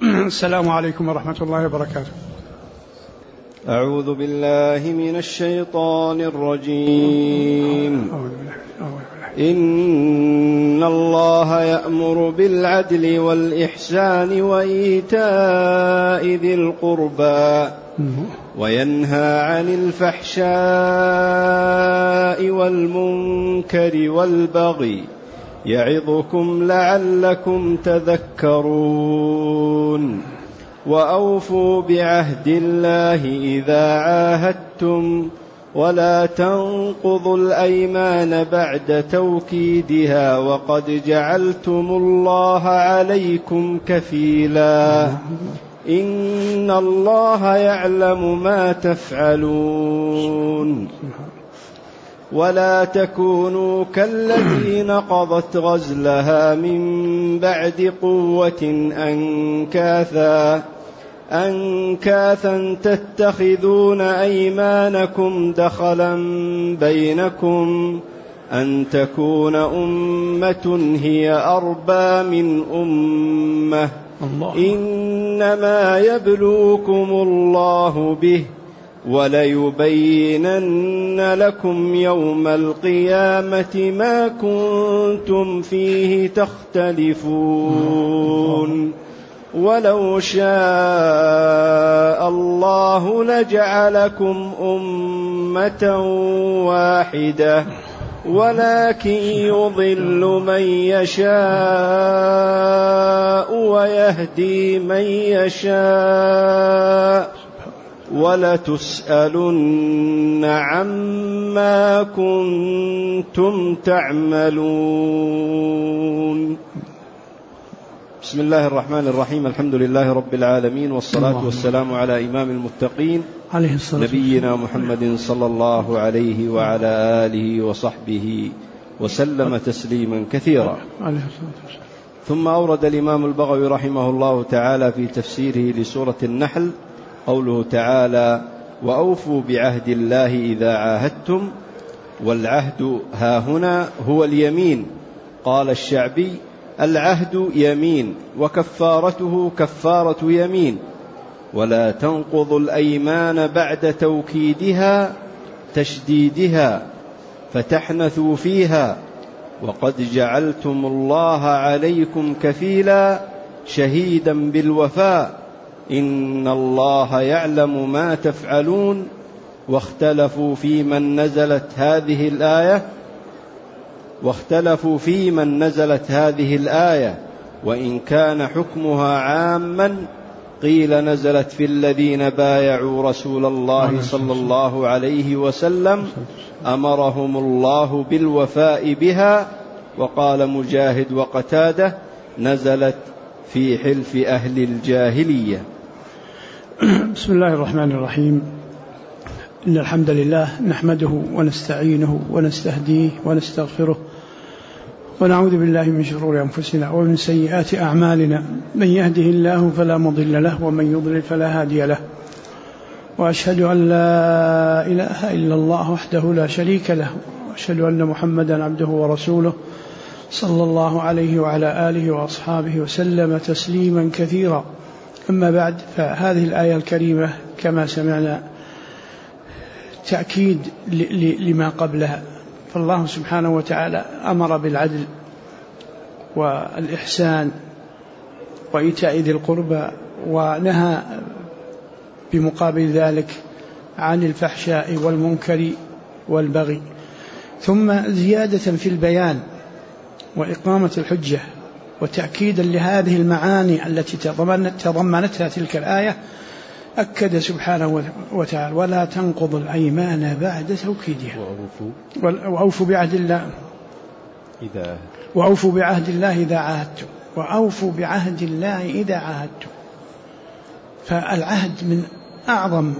السلام عليكم ورحمة الله وبركاته. أعوذ بالله من الشيطان الرجيم. إن الله يأمر بالعدل والإحسان وإيتاء ذي القربى وينهى عن الفحشاء والمنكر والبغي يعظكم لعلكم تذكرون. وأوفوا بعهد الله إذا عاهدتم ولا تنقضوا الأيمان بعد توكيدها وقد جعلتم الله عليكم كفيلا إن الله يعلم ما تفعلون. ولا تكونوا كالتي نقضت غزلها من بعد قوة أنكاثا تتخذون أيمانكم دخلا بينكم أن تكون أمة هي أربى من أمة إنما يبلوكم الله به وليبينن لكم يوم القيامة ما كنتم فيه تختلفون. ولو شاء الله لجعلكم أمة واحدة ولكن يضل من يشاء ويهدي من يشاء ولتسألن عما كنتم تعملون. بسم الله الرحمن الرحيم. الحمد لله رب العالمين والصلاة والسلام على إمام المتقين نبينا محمد صلى الله عليه وعلى آله وصحبه وسلم تسليما كثيرا. ثم أورد الإمام البغوي رحمه الله تعالى في تفسيره لسورة النحل قوله تعالى: وأوفوا بعهد الله إذا عاهدتم. والعهد هاهنا هو اليمين. قال الشعبي: العهد يمين وكفارته كفارة يمين. ولا تنقضوا الأيمان بعد توكيدها تشديدها فتحنثوا فيها وقد جعلتم الله عليكم كفيلا شهيدا بالوفاء إن الله يعلم ما تفعلون. واختلفوا في من نزلت هذه الآية وإن كان حكمها عاما قيل نزلت في الذين بايعوا رسول الله صلى الله عليه وسلم أمرهم الله بالوفاء بها. وقال مجاهد وقتادة: نزلت في حلف أهل الجاهلية. بسم الله الرحمن الرحيم. إن الحمد لله نحمده ونستعينه ونستهديه ونستغفره ونعوذ بالله من شرور أنفسنا ومن سيئات أعمالنا. من يهده الله فلا مضل له ومن يضلل فلا هادي له. وأشهد أن لا إله إلا الله وحده لا شريك له وأشهد أن محمدا عبده ورسوله صلى الله عليه وعلى آله وأصحابه وسلم تسليما كثيرا. أما بعد، فهذه الآية الكريمة كما سمعنا تأكيد لما قبلها. فالله سبحانه وتعالى أمر بالعدل والإحسان وإيتاء ذي القربى ونهى بمقابل ذلك عن الفحشاء والمنكر والبغي، ثم زيادة في البيان وإقامة الحجة وتأكيدا لهذه المعاني التي تضمنتها تلك الآية أكد سبحانه وتعالى: ولا تنقضوا الأيمان بعد توكيدها وأوفوا بعهد الله إذا عاهدتم. وأوفوا بعهد الله إذا عاهدتم. فالعهد من أعظم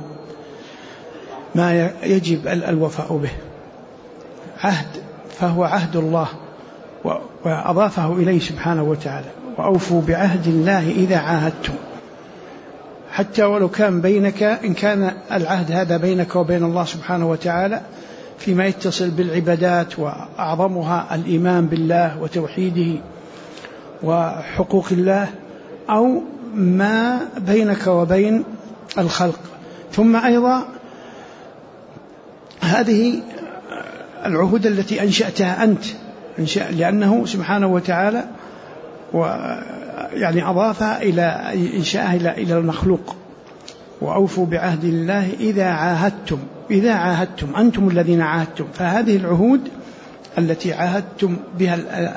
ما يجب الوفاء به. عهد فهو عهد الله وأضافه إليه سبحانه وتعالى: وأوفوا بعهد الله إذا عاهدتم. حتى ولو كان بينك، إن كان العهد هذا بينك وبين الله سبحانه وتعالى فيما يتصل بالعبادات وأعظمها الإيمان بالله وتوحيده وحقوق الله، أو ما بينك وبين الخلق. ثم أيضا هذه العهود التي أنشأتها أنت، لأنه سبحانه وتعالى يعني أضافها إلى إنشاءها إلى المخلوق. وأوفوا بعهد الله إذا عاهدتم أنتم الذين عاهدتم. فهذه العهود التي عاهدتم بها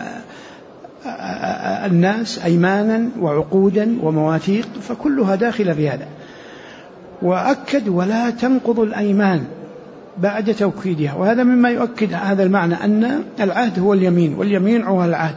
الناس أيمانا وعقودا ومواثيق فكلها داخلة في هذا. وأكد ولا تنقضوا الأيمان بعد توكيدها، وهذا مما يؤكد هذا المعنى أن العهد هو اليمين، واليمين هو العهد.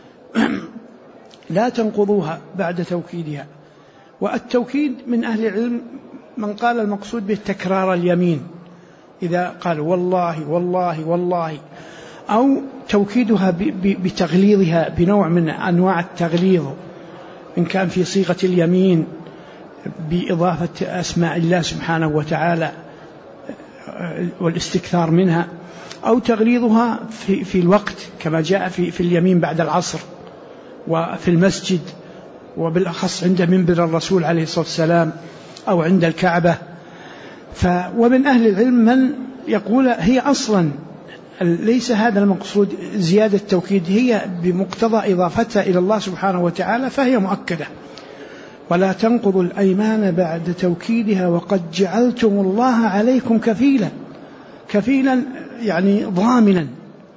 لا تنقضوها بعد توكيدها. والتوكيد من أهل العلم من قال المقصود به تكرار اليمين، إذا قال والله والله والله، أو توكيدها بتغليظها بنوع من أنواع التغليظ، إن كان في صيغة اليمين بإضافة أسماء الله سبحانه وتعالى والاستكثار منها، أو تغليظها في الوقت كما جاء في اليمين بعد العصر وفي المسجد، وبالأخص عند منبر الرسول عليه الصلاة والسلام أو عند الكعبة. ومن أهل العلم من يقول هي أصلا ليس هذا المقصود زيادة التوكيد، هي بمقتضى إضافتها إلى الله سبحانه وتعالى فهي مؤكدة. ولا تنقضوا الأيمان بعد توكيدها وقد جعلتم الله عليكم كفيلا يعني ضامنا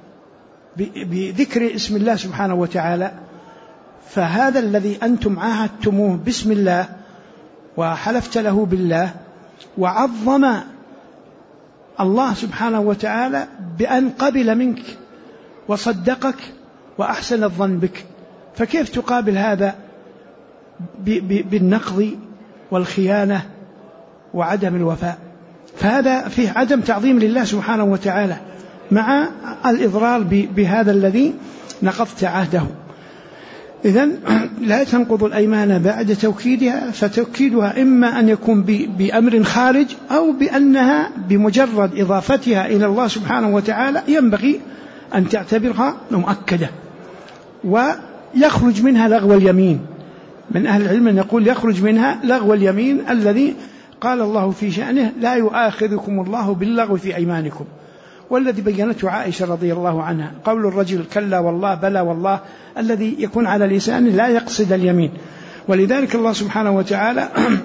بذكر اسم الله سبحانه وتعالى. فهذا الذي أنتم عاهدتموه باسم الله وحلفت له بالله وعظم الله سبحانه وتعالى بأن قبل منك وصدقك وأحسن الظن بك، فكيف تقابل هذا بالنقض والخيانة وعدم الوفاء؟ فهذا فيه عدم تعظيم لله سبحانه وتعالى مع الإضرار بهذا الذي نقضت عهده. إذن لا تنقضوا الأيمان بعد توكيدها، فتوكيدها إما أن يكون بأمر خارج أو بأنها بمجرد إضافتها إلى الله سبحانه وتعالى ينبغي أن تعتبرها مؤكدة. ويخرج منها لغو اليمين، من أهل العلم أن يقول يخرج منها لغو اليمين الذي قال الله في شأنه لا يؤاخذكم الله باللغو في أيمانكم، والذي بينته عائشة رضي الله عنها، قول الرجل كلا والله بلى والله الذي يكون على لسانه لا يقصد اليمين. ولذلك الله سبحانه وتعالى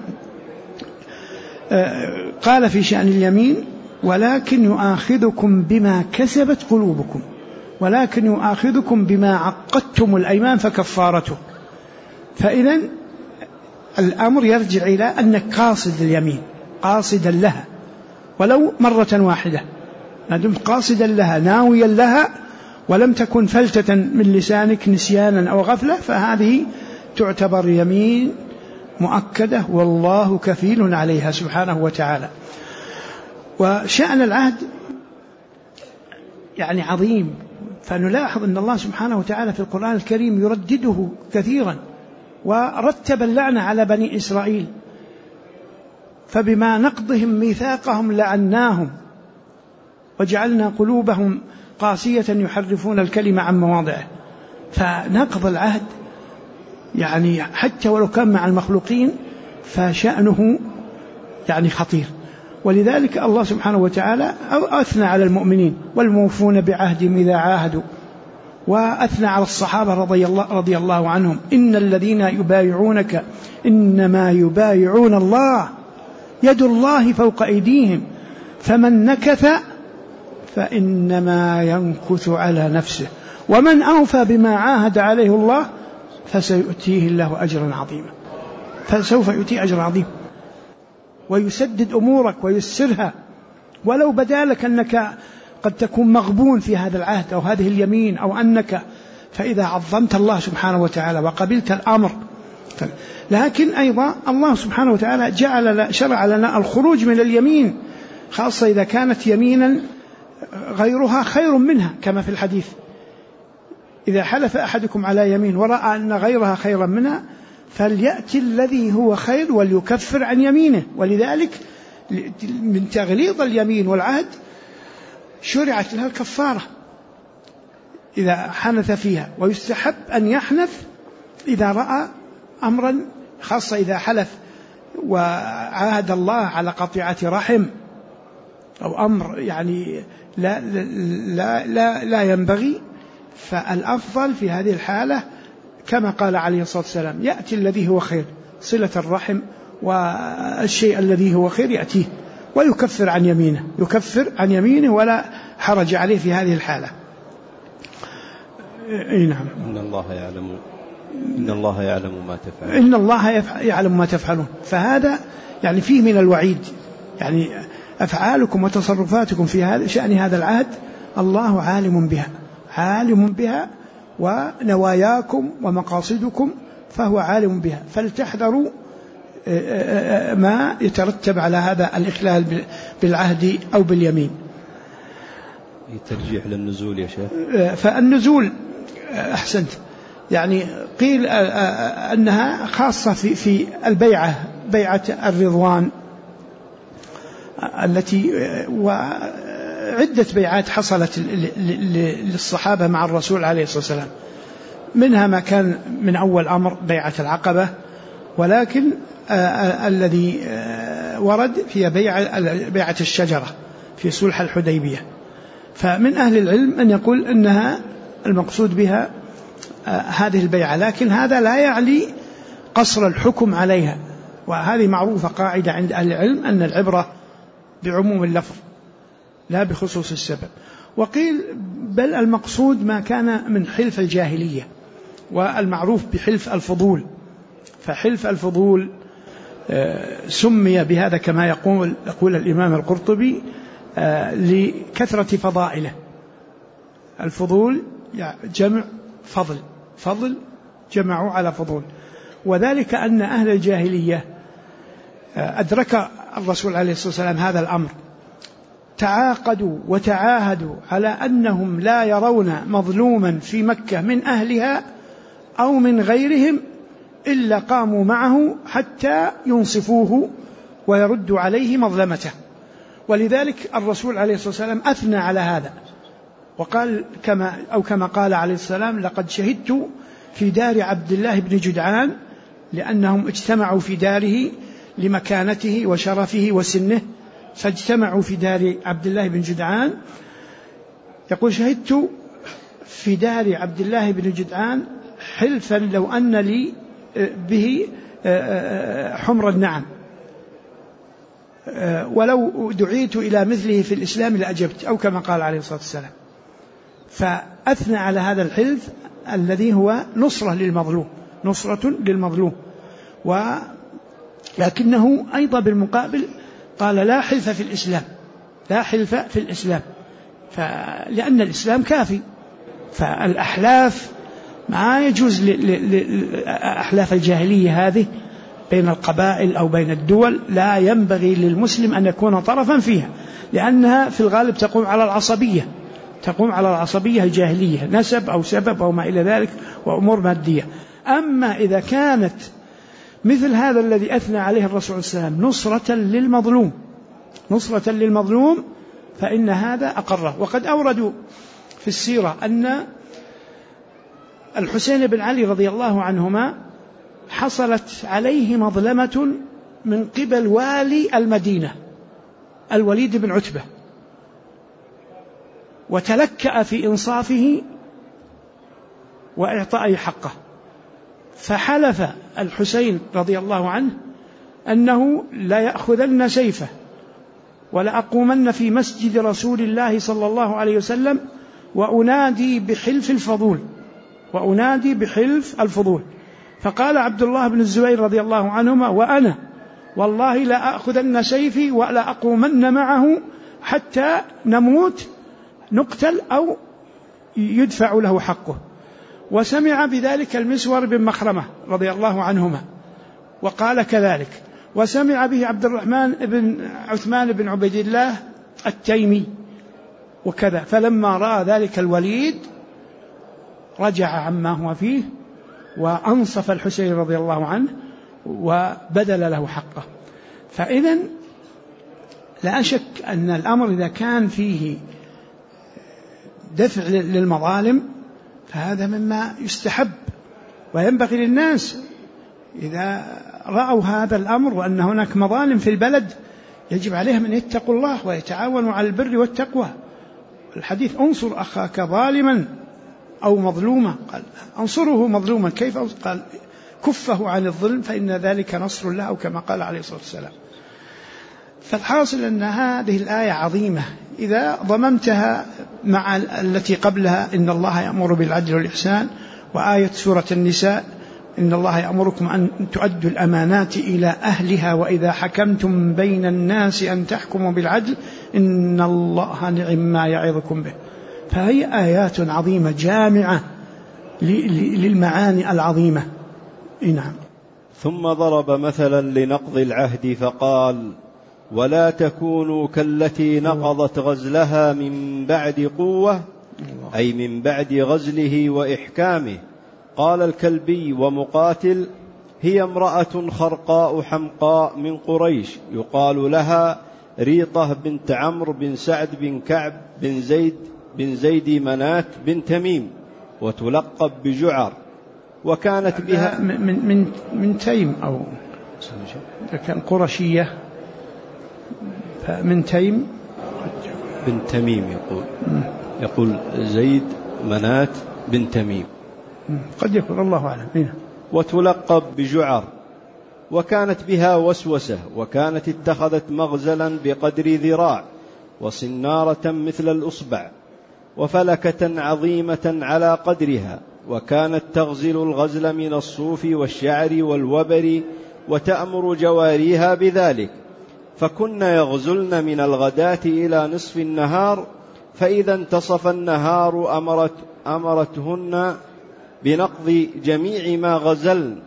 قال في شأن اليمين ولكن يؤاخذكم بما كسبت قلوبكم، ولكن يؤاخذكم بما عقدتم الأيمان فكفارته. فإذا الأمر يرجع إلى أنك قاصد اليمين، قاصدا لها ولو مرة واحدة، ما دمت قاصدا لها ناويا لها ولم تكن فلتة من لسانك نسيانا أو غفلة، فهذه تعتبر يمين مؤكدة والله كفيل عليها سبحانه وتعالى. وشأن العهد يعني عظيم، فنلاحظ أن الله سبحانه وتعالى في القرآن الكريم يردده كثيرا، ورتب اللعنة على بني إسرائيل، فبما نقضهم ميثاقهم لعناهم وجعلنا قلوبهم قاسية يحرفون الكلمة عن مواضعه. فنقض العهد يعني حتى ولو كان مع المخلوقين فشأنه يعني خطير. ولذلك الله سبحانه وتعالى أثنى على المؤمنين والموفون بعهدهم إذا عاهدوا، وأثنى على الصحابة رضي الله عنهم إن الذين يبايعونك إنما يبايعون الله يد الله فوق أيديهم فمن نكث فإنما ينكث على نفسه ومن أوفى بما عاهد عليه الله فسيؤتيه الله أجرا عظيما. فسوف يؤتي أجرا عظيما ويسدد أمورك ويسرها، ولو بدا لك أنك قد تكون مغبون في هذا العهد أو هذه اليمين أو أنك، فإذا عظمت الله سبحانه وتعالى وقبلت الأمر. لكن أيضا الله سبحانه وتعالى شرع لنا الخروج من اليمين، خاصة إذا كانت يمينا غيرها خير منها، كما في الحديث إذا حلف أحدكم على يمين ورأى أن غيرها خيرا منها فليأتي الذي هو خير وليكفر عن يمينه. ولذلك من تغليظ اليمين والعهد شرعت لها الكفارة إذا حنث فيها، ويستحب أن يحنث إذا رأى أمرا خاصة إذا حلف وعاهد الله على قطيعة رحم أو أمر يعني لا ينبغي، فالأفضل في هذه الحالة كما قال عليه الصلاة والسلام يأتي الذي هو خير، صلة الرحم والشيء الذي هو خير يأتيه، ويكفر عن يمينه، يكفر عن يمينه ولا حرج عليه في هذه الحالة. نعم. إن الله يعلم ما تفعلون. إن الله يعلم ما تفعلون. فهذا يعني فيه من الوعيد، يعني أفعالكم وتصرفاتكم في شأن هذا العهد الله عالم بها ونواياكم ومقاصدكم فهو عالم بها، فلتحذروا ما يترتب على هذا الإخلال بالعهد أو باليمين. ترجيح للنزول يا شيخ. فالنزول أحسنت، يعني قيل أنها خاصة في بيعة الرضوان التي وعدة بيعات حصلت للصحابة مع الرسول عليه الصلاة والسلام، منها ما كان من أول أمر بيعة العقبة، ولكن الذي ورد في بيعة الشجرة في صلح الحديبية. فمن أهل العلم أن يقول أنها المقصود بها هذه البيعة، لكن هذا لا يعني قصر الحكم عليها، وهذه معروفة قاعدة عند أهل العلم أن العبرة بعموم اللفظ لا بخصوص السبب. وقيل بل المقصود ما كان من حلف الجاهلية والمعروف بحلف الفضول، فحلف الفضول سمي بهذا كما يقول الإمام القرطبي لكثرة فضائله. الفضول جمع فضل جمعوا على فضول، وذلك أن أهل الجاهلية أدرك الرسول عليه الصلاة والسلام هذا الأمر، تعاقدوا وتعاهدوا على أنهم لا يرون مظلوما في مكة من أهلها أو من غيرهم إلا قاموا معه حتى ينصفوه ويردوا عليه مظلمته. ولذلك الرسول عليه الصلاة والسلام أثنى على هذا وقال كما قال عليه السلام: لقد شهدت في دار عبد الله بن جدعان، لأنهم اجتمعوا في داره لمكانته وشرفه وسنه، فاجتمعوا في دار عبد الله بن جدعان. يقول: شهدت في دار عبد الله بن جدعان حلفا لو أن لي به حمر النعم، ولو دعيت إلى مثله في الإسلام لأجبت، أو كما قال عليه الصلاة والسلام. فأثنى على هذا الحلف الذي هو نصرة للمظلوم، ولكنه أيضا بالمقابل قال: لا حلف في الإسلام، لأن الإسلام كافي. فالأحلاف ما يجوز أحلاف الجاهلية هذه بين القبائل أو بين الدول، لا ينبغي للمسلم أن يكون طرفا فيها، لأنها في الغالب تقوم على العصبية الجاهلية، نسب أو سبب أو ما إلى ذلك وأمور مادية. أما إذا كانت مثل هذا الذي أثنى عليه الرسول صلى الله عليه وسلم نصرة للمظلوم فإن هذا أقره. وقد أوردوا في السيرة أن الحسين بن علي رضي الله عنهما حصلت عليه مظلمة من قبل والي المدينة الوليد بن عتبة، وتلكأ في إنصافه وإعطائه حقه، فحلف الحسين رضي الله عنه أنه لا يأخذن سيفه ولا أقومن في مسجد رسول الله صلى الله عليه وسلم وأنادي بحلف الفضول. فقال عبد الله بن الزبير رضي الله عنهما: وأنا والله لا أخذن سيفي ولا أقومن معه حتى نموت نقتل أو يدفع له حقه. وسمع بذلك المسور بن مخرمة رضي الله عنهما وقال كذلك، وسمع به عبد الرحمن بن عثمان بن عبيد الله التيمي وكذا. فلما رأى ذلك الوليد رجع عما هو فيه وأنصف الحسين رضي الله عنه وبذل له حقه. فإذن لا شك أن الأمر إذا كان فيه دفع للمظالم فهذا مما يستحب، وينبغي للناس إذا رأوا هذا الأمر وأن هناك مظالم في البلد يجب عليهم أن يتقوا الله ويتعاونوا على البر والتقوى. الحديث انصر أخاك ظالما أو مظلوما، قال انصره مظلوما، كيف؟ قال كفه عن الظلم فإن ذلك نصر له، أو كما قال عليه الصلاة والسلام. فالحاصل أن هذه الآية عظيمة إذا ضممتها مع التي قبلها إن الله يأمر بالعدل والإحسان، وآية سورة النساء إن الله يأمركم أن تؤدوا الأمانات إلى أهلها وإذا حكمتم بين الناس أن تحكموا بالعدل إن الله نعم ما يعظكم به. فهي آيات عظيمة جامعة للمعاني العظيمة. نعم. ثم ضرب مثلا لنقض العهد فقال ولا تكونوا كالتي نقضت غزلها من بعد قوة، أي من بعد غزله وإحكامه. قال الكلبي ومقاتل هي امرأة خرقاء حمقاء من قريش يقال لها ريطة بنت عمرو بن سعد بن كعب بن زيد منات بن تميم، وتلقب بجعر، وكانت بها من تيم، أو كان قرشية من تيم بن تميم، يقول زيد منات بن تميم، قد يكون الله أعلم. وتلقب بجعر، وكانت بها وسوسة، وكانت اتخذت مغزلا بقدر ذراع وصنارة مثل الأصبع وفلكة عظيمة على قدرها، وكانت تغزل الغزل من الصوف والشعر والوبر وتأمر جواريها بذلك، فكن يغزلن من الغداة إلى نصف النهار، فإذا انتصف النهار أمرتهن بنقض جميع ما غزلن،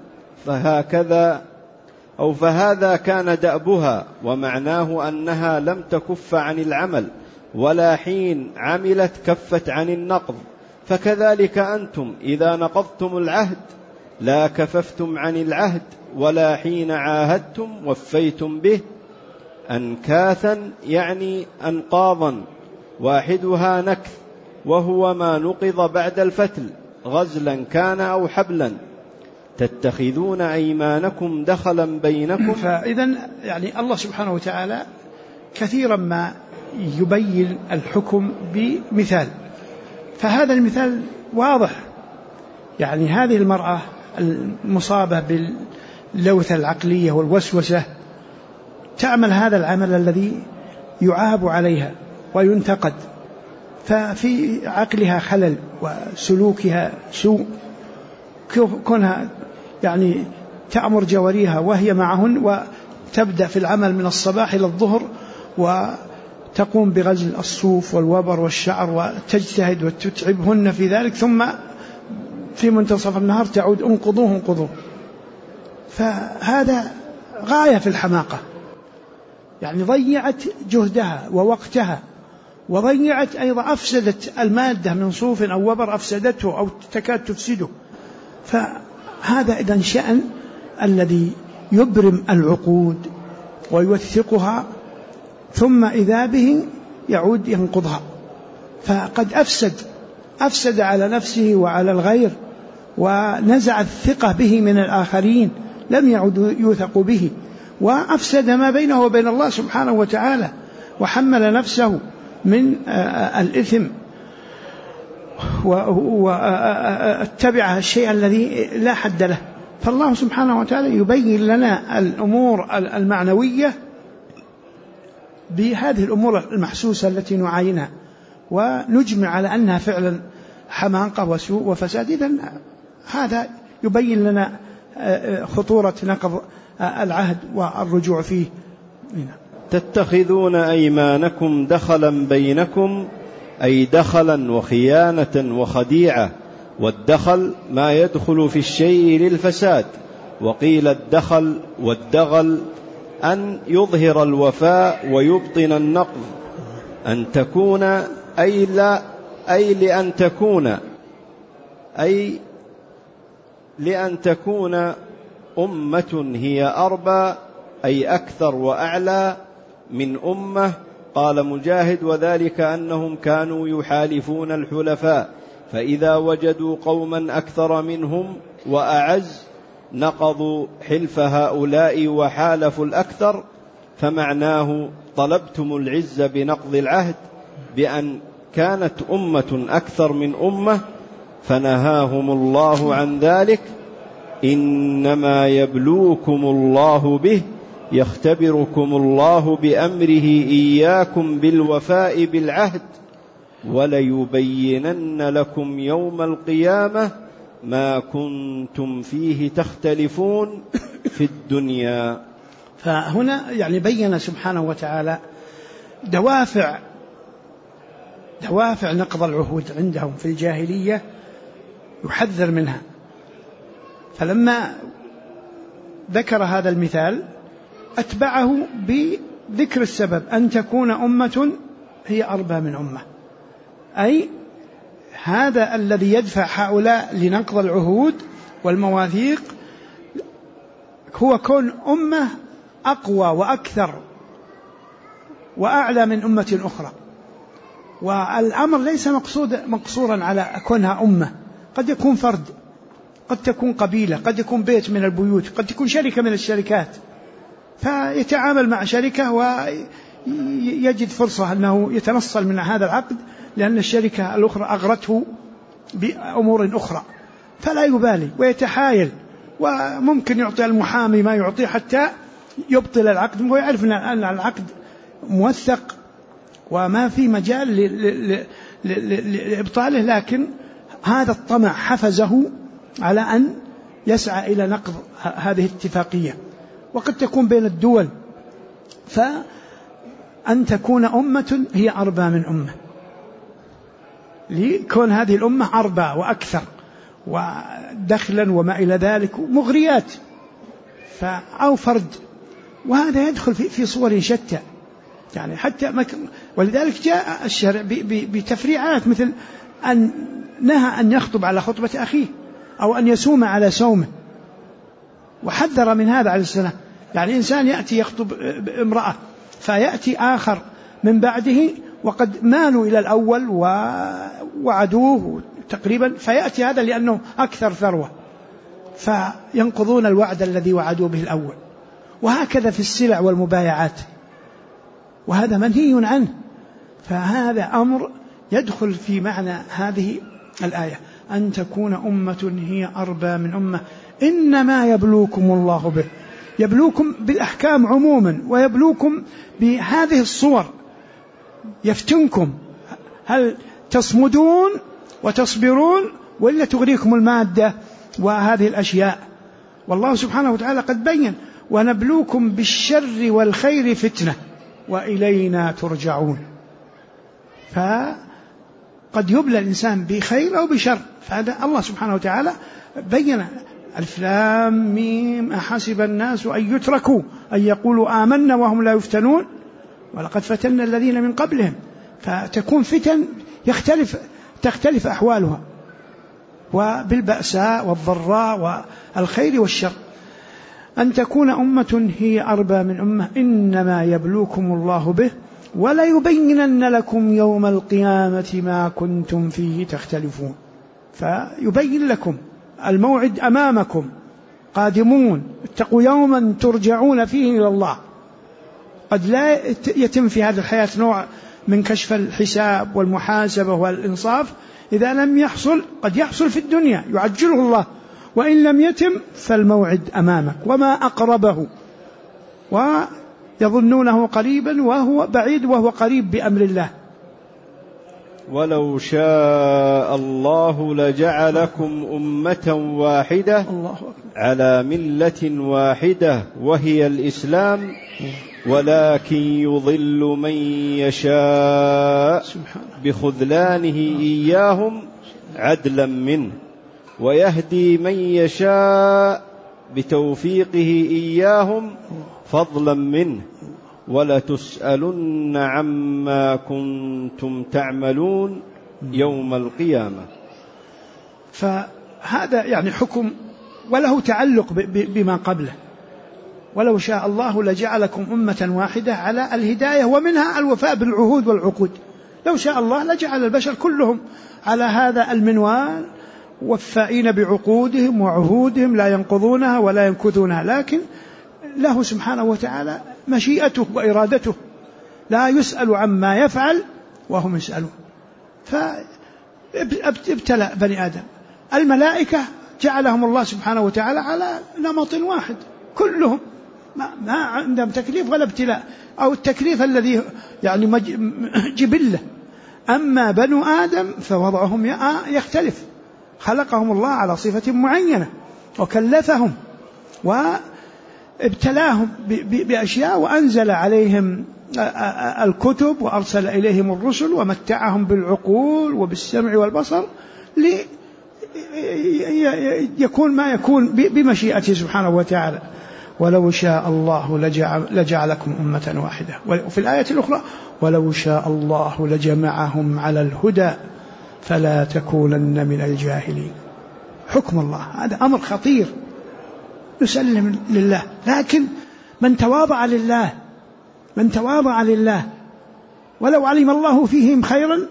فهذا كان دأبها، ومعناه أنها لم تكف عن العمل ولا حين عملت كفت عن النقض. فكذلك أنتم إذا نقضتم العهد لا كففتم عن العهد ولا حين عاهدتم وفيتم به. أنكاثا يعني أنقاضا، واحدها نكث وهو ما نقض بعد الفتل غزلا كان أو حبلا، تتخذون أيمانكم دخلا بينكم. فإذن يعني الله سبحانه وتعالى كثيرا ما يبين الحكم بمثال، فهذا المثال واضح. يعني هذه المرأة المصابة باللوثة العقلية والوسوسة تعمل هذا العمل الذي يعاب عليها وينتقد، ففي عقلها خلل وسلوكها سوء، كونها يعني تأمر جواريها وهي معهن وتبدأ في العمل من الصباح إلى الظهر وتقوم بغزل الصوف والوبر والشعر وتجتهد وتتعبهن في ذلك، ثم في منتصف النهار تعود انقضوه. فهذا غاية في الحماقة، يعني ضيعت جهدها ووقتها، وضيعت أيضا أفسدت المادة من صوف أو وبر، أفسدته أو تكاد تفسده. فهذا إذن شأن الذي يبرم العقود ويوثقها، ثم إذا به يعود ينقضها، فقد أفسد على نفسه وعلى الغير، ونزع الثقة به من الآخرين، لم يعد يوثق به، وأفسد ما بينه وبين الله سبحانه وتعالى، وحمل نفسه من الإثم واتبع الشيء الذي لا حد له. فالله سبحانه وتعالى يبين لنا الأمور المعنوية بهذه الأمور المحسوسة التي نعاينها، ونجمع على أنها فعلا حماقة وسوء وفساد. إذن هذا يبين لنا خطورة نقض العهد والرجوع فيه. تتخذون أيمانكم دخلا بينكم، أي دخلا وخيانة وخديعة، والدخل ما يدخل في الشيء للفساد. وقيل الدخل والدغل أن يظهر الوفاء ويبطن النقض. أن تكون أي لا أي لأن تكون أي لأن تكون أمة هي أربى، أي أكثر وأعلى من أمة. قال مجاهد وذلك أنهم كانوا يحالفون الحلفاء، فإذا وجدوا قوما أكثر منهم وأعز نقضوا حلف هؤلاء وحالفوا الأكثر، فمعناه طلبتم العز بنقض العهد بأن كانت أمة أكثر من أمة فنهاهم الله عن ذلك. إنما يبلوكم الله به، يختبركم الله بأمره إياكم بالوفاء بالعهد، وليبينن لكم يوم القيامة ما كنتم فيه تختلفون في الدنيا. فهنا يعني بين سبحانه وتعالى دوافع نقض العهود عندهم في الجاهلية، يحذر منها. فلما ذكر هذا المثال أتبعه بذكر السبب، أن تكون أمة هي أربى من أمة، أي هذا الذي يدفع هؤلاء لنقض العهود والمواثيق هو كون أمة أقوى وأكثر وأعلى من أمة أخرى. والأمر ليس مقصورا على كونها أمة، قد يكون فرد، قد تكون قبيلة، قد يكون بيت من البيوت، قد تكون شركة من الشركات، فيتعامل مع شركة ويجد فرصة أنه يتنصل من هذا العقد لأن الشركة الأخرى أغرته بأمور أخرى، فلا يبالي ويتحايل، وممكن يعطي المحامي ما يعطيه حتى يبطل العقد، ويعرف أن العقد موثق وما في مجال لإبطاله، لكن هذا الطمع حفزه على أن يسعى إلى نقض هذه الاتفاقية. وقد تكون بين الدول، فأن تكون أمة هي أربى من أمة، لكون هذه الأمة أربى وأكثر ودخلا وما إلى ذلك مغريات، أو فرد، وهذا يدخل في صور شتى يعني حتى ولذلك جاء الشرع بتفريعات، مثل أن نهى أن يخطب على خطبة أخيه أو أن يسوم على سومه، وحذر من هذا عليه السلام. يعني إنسان يأتي يخطب امرأة فيأتي آخر من بعده وقد مالوا إلى الأول ووعدوه تقريبا، فيأتي هذا لأنه أكثر ثروة فينقضون الوعد الذي وعدوا به الأول. وهكذا في السلع والمبايعات، وهذا منهي عنه. فهذا أمر يدخل في معنى هذه الآية، أن تكون أمة هي أربى من أمة، إنما يبلوكم الله به، يبلوكم بالأحكام عموما، ويبلوكم بهذه الصور، يفتنكم هل تصمدون وتصبرون وإلا تغريكم المادة وهذه الأشياء. والله سبحانه وتعالى قد بين: ونبلوكم بالشر والخير فتنة وإلينا ترجعون. فقد يبلى الإنسان بخير أو بشر، فهذا الله سبحانه وتعالى بين: ألف لام ميم أحسب الناس أن يتركوا أن يقولوا آمنا وهم لا يفتنون ولقد فتنا الذين من قبلهم. فتكون فتن تختلف أحوالها، وبالبأساء والضراء والخير والشر. أن تكون أمة هي أربى من أمة، إنما يبلوكم الله به وليبينن لكم يوم القيامة ما كنتم فيه تختلفون. فيبين لكم الموعد أمامكم، قادمون، اتقوا يوما ترجعون فيه إلى الله. قد لا يتم في هذه الحياة نوع من كشف الحساب والمحاسبة والإنصاف، إذا لم يحصل قد يحصل في الدنيا يعجله الله، وإن لم يتم فالموعد أمامك وما أقربه، ويظنونه قريبا وهو بعيد وهو قريب بأمر الله. ولو شاء الله لجعلكم أمة واحدة على ملة واحدة وهي الإسلام، ولكن يضل من يشاء بخذلانه إياهم عدلا منه، ويهدي من يشاء بتوفيقه إياهم فضلا منه، ولتسألن عما كنتم تعملون يوم القيامة. فهذا يعني حكم وله تعلق بما قبله. ولو شاء الله لجعلكم أمة واحدة على الهداية، ومنها الوفاء بالعهود والعقود. لو شاء الله لجعل البشر كلهم على هذا المنوال وفائين بعقودهم وعهودهم لا ينقضونها ولا ينكثونها، لكن له سبحانه وتعالى مشيئته وإرادته، لا يسأل عما يفعل وهم يسألون. فابتلى بني آدم. الملائكة جعلهم الله سبحانه وتعالى على نمط واحد، كلهم ما عندهم تكليف ولا ابتلاء، أو التكليف الذي يعني جبلة. أما بنو آدم فوضعهم يختلف، خلقهم الله على صفة معينة وكلفهم وابتلاهم بأشياء، وأنزل عليهم الكتب وأرسل إليهم الرسل ومتعهم بالعقول وبالسمع والبصر ليكون ما يكون بمشيئته سبحانه وتعالى. ولو شاء الله لجعلكم أمة واحدة. وفي الآية الأخرى ولو شاء الله لجمعهم على الهدى فلا تكونن من الجاهلين. حكم الله هذا أمر خطير، نسلم لله، لكن من تواضع لله ولو علم الله فيهم خيرا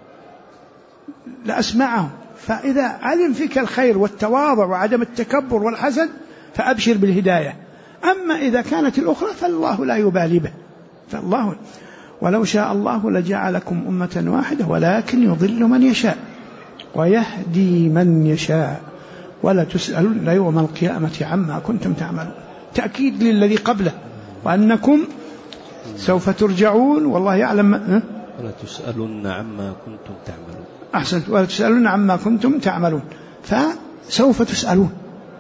لأسمعهم. فإذا علم فيك الخير والتواضع وعدم التكبر والحسد فأبشر بالهداية. أما إذا كانت الأخرى فالله لا يبالي به. فالله ولو شاء الله لجعلكم أمة واحدة ولكن يضل من يشاء ويهدي من يشاء ولا تسألون يوم القيامة عما كنتم تعملون. تأكيد للذي قبله وأنكم سوف ترجعون والله يعلم. ولا تسألون عما كنتم تعملون. أحسنت، ولا تسألون عما كنتم تعملون، فسوف تسألون.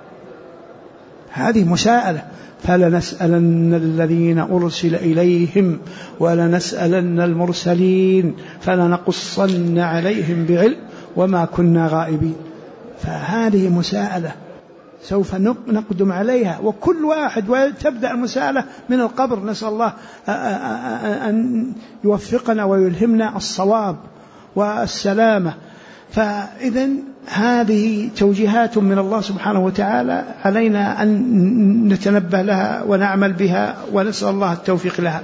هذه مساءلة. فلنسألن الذين أرسل إليهم ولنسألن المرسلين فلنقصن عليهم بعلم وما كنا غائبين. فهذه مساءلة سوف نقدم عليها، وكل واحد، وتبدأ المساءلة من القبر. نسأل الله أن يوفقنا ويلهمنا الصواب والسلامة. فإذن هذه توجيهات من الله سبحانه وتعالى، علينا أن نتنبه لها ونعمل بها ونسأل الله التوفيق لها.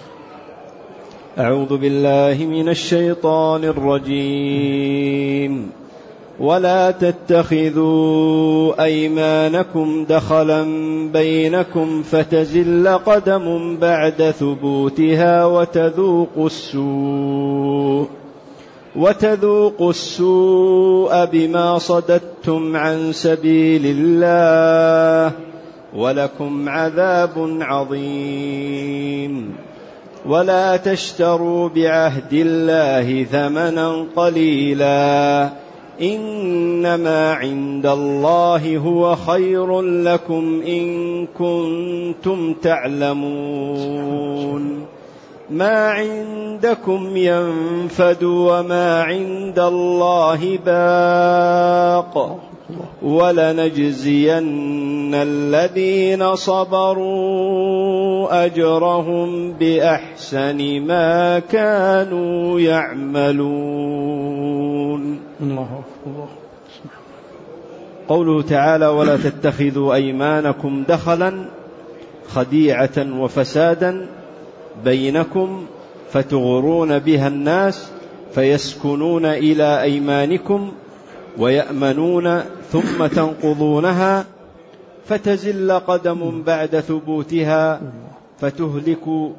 أعوذ بالله من الشيطان الرجيم. ولا تتخذوا أيمانكم دخلا بينكم فتزل قدم بعد ثبوتها وتذوقوا السوء بما صددتم عن سبيل الله ولكم عذاب عظيم. ولا تشتروا بعهد الله ثمنا قليلا إنما عند الله هو خير لكم إن كنتم تعلمون. ما عندكم ينفد وما عند الله باق ولنجزين الذين صبروا أجرهم بأحسن ما كانوا يعملون. الله. قوله تعالى ولا تتخذوا أيمانكم دخلا خديعة وفسادا بينكم فتغرون بها الناس فيسكنون إلى أيمانكم ويأمنون ثم تنقضونها فتزل قدم بعد ثبوتها فتهلكوا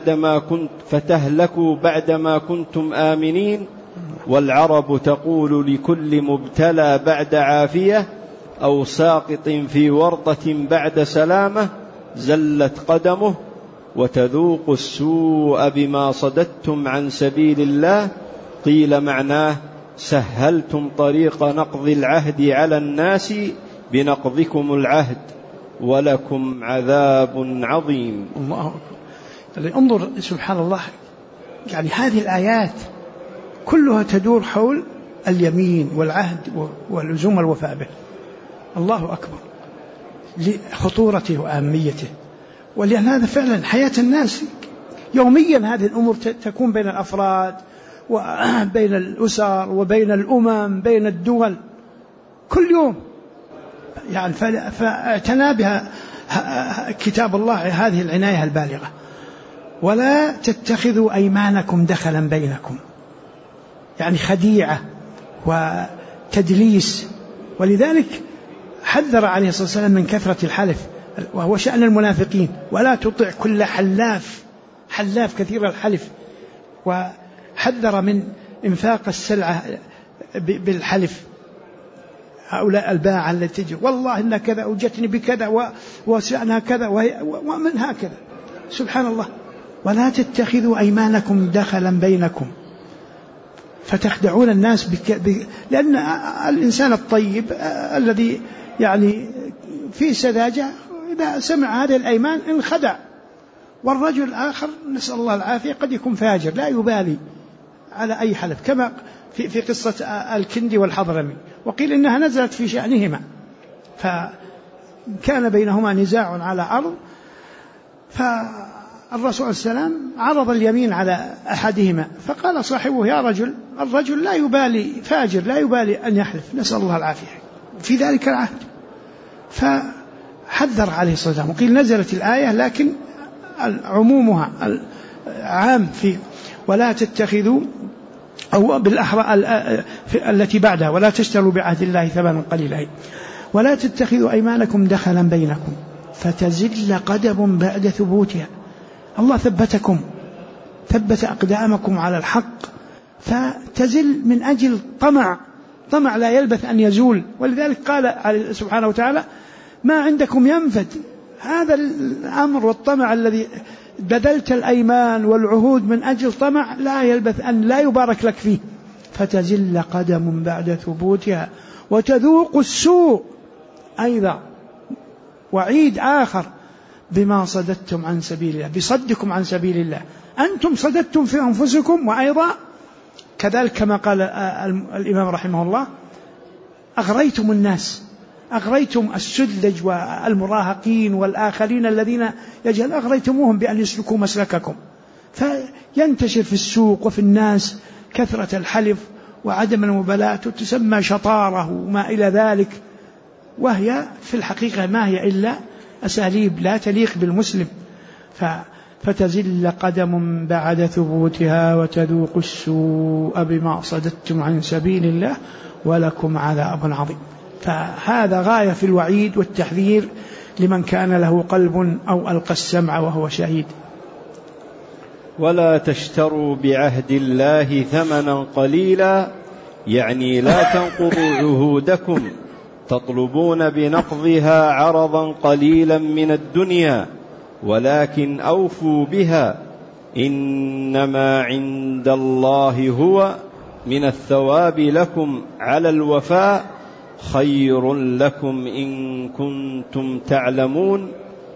بعدما كنتم آمنين. والعرب تقول لكل مبتلى بعد عافية أو ساقط في ورطة بعد سلامة زلت قدمه. وتذوق السوء بما صددتم عن سبيل الله قيل معناه سهلتم طريق نقض العهد على الناس بنقضكم العهد ولكم عذاب عظيم. الله أكبر. انظر سبحان الله، يعني هذه الآيات كلها تدور حول اليمين والعهد ولزوم الوفاء به. الله أكبر لخطورته وأهميته، ولأن هذا فعلا حياة الناس يوميا. هذه الأمور تكون بين الأفراد وبين الأسر وبين الأمم بين الدول كل يوم، يعني فاعتنى بها كتاب الله هذه العناية البالغة. ولا تتخذوا أيمانكم دخلا بينكم، يعني خديعة وتدليس ولذلك حذر عليه الصلاة والسلام من كثرة الحلف، وهو شأن المنافقين. ولا تطع كل حلاف كثير الحلف، وحذر من إنفاق السلعة بالحلف. هؤلاء الباعة التي تجي والله إن كذا وجتني بكذا وسأنا كذا ومن هكذا، سبحان الله. ولا تتخذوا أيمانكم دخلا بينكم فتخدعون الناس لأن الإنسان الطيب الذي يعني في سذاجة إذا سمع هذه الأيمان انخدع. والرجل الآخر نسأل الله العافية قد يكون فاجر لا يبالي على أي حلف، كما في قصة الكندي والحضرمي، وقيل إنها نزلت في شأنهما، فكان بينهما نزاع على أرض، فالرسول السلام عرض اليمين على أحدهما، فقال صاحبه يا رجل، الرجل لا يبالي، فاجر لا يبالي أن يحلف، نسأل الله العافية في ذلك العهد. فحذر عليه الصلاة والسلام، وقيل نزلت الآية لكن عمومها عام في ولا تتخذوا، أو بالأحرى التي بعدها ولا تشتروا بعهد الله ثمنا قليلا، ولا تتخذوا أيمانكم دخلا بينكم فتزل قدم بعد ثبوتها. الله ثبتكم، ثبت أقدامكم على الحق، فتزل من أجل طمع لا يلبث أن يزول. ولذلك قال سبحانه وتعالى ما عندكم ينفد. هذا الأمر والطمع الذي بذلت الأيمان والعهود من أجل طمع لا يلبث أن لا يبارك لك فيه. فتزل قدم بعد ثبوتها وتذوق السوء، أيضا وعيد آخر بما صددتم عن سبيل الله، بصدكم عن سبيل الله. أنتم صددتم في أنفسكم، وأيضا كذلك كما قال الإمام رحمه الله أغريتم الناس، أغريتم السذج والمراهقين والآخرين الذين يجهل، أغريتموهم بأن يسلكوا مسلككم، فينتشر في السوق وفي الناس كثرة الحلف وعدم المبالاة، وتسمى شطارة وما إلى ذلك، وهي في الحقيقة ما هي إلا أساليب لا تليق بالمسلم. فتزل قدم بعد ثبوتها وتذوق السوء بما صددتم عن سبيل الله ولكم عذاب عظيم. فهذا غاية في الوعيد والتحذير لمن كان له قلب أو ألقى السمع وهو شهيد. ولا تشتروا بعهد الله ثمنا قليلا، يعني لا تنقضوا عهودكم تطلبون بنقضها عرضا قليلا من الدنيا، ولكن أوفوا بها، إنما عند الله هو من الثواب لكم على الوفاء خير لكم إن كنتم تعلمون.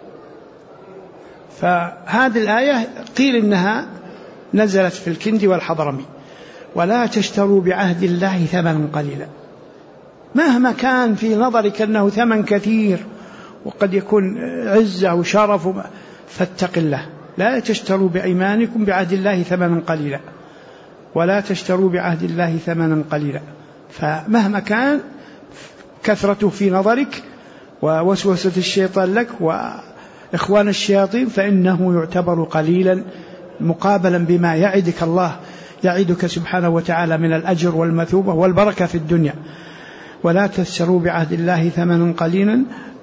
فهذه الآية قيل إنها نزلت في الكندي والحضرمي. ولا تشتروا بعهد الله ثمنا قليلا، مهما كان في نظرك أنه ثمن كثير وقد يكون عزة وشرف، فاتق الله. لا تشتروا بأيمانكم بعهد الله ثمنا قليلا، ولا تشتروا بعهد الله ثمنا قليلا. فمهما كان كثرته في نظرك ووسوسة الشيطان لك وإخوان الشياطين، فإنه يعتبر قليلا مقابلا بما يعدك الله، يعدك سبحانه وتعالى من الأجر والمثوبة والبركة في الدنيا. ولا تشتروا بعهد الله ثمنا قليلا